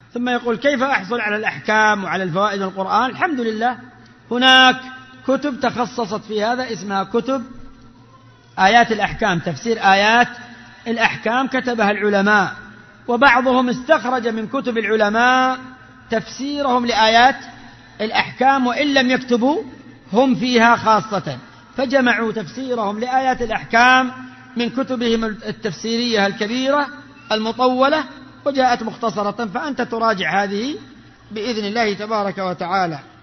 ثم يقول كيف أحصل على الأحكام وعلى الفوائد من القرآن؟ الحمد لله هناك كتب تخصصت في هذا اسمها كتب آيات الأحكام، تفسير آيات الأحكام كتبها العلماء، وبعضهم استخرج من كتب العلماء تفسيرهم لآيات الأحكام وإن لم يكتبوا هم فيها خاصة، فجمعوا تفسيرهم لآيات الأحكام من كتبهم التفسيرية الكبيرة المطولة وجاءت مختصرة، فأنت تراجع هذه بإذن الله تبارك وتعالى.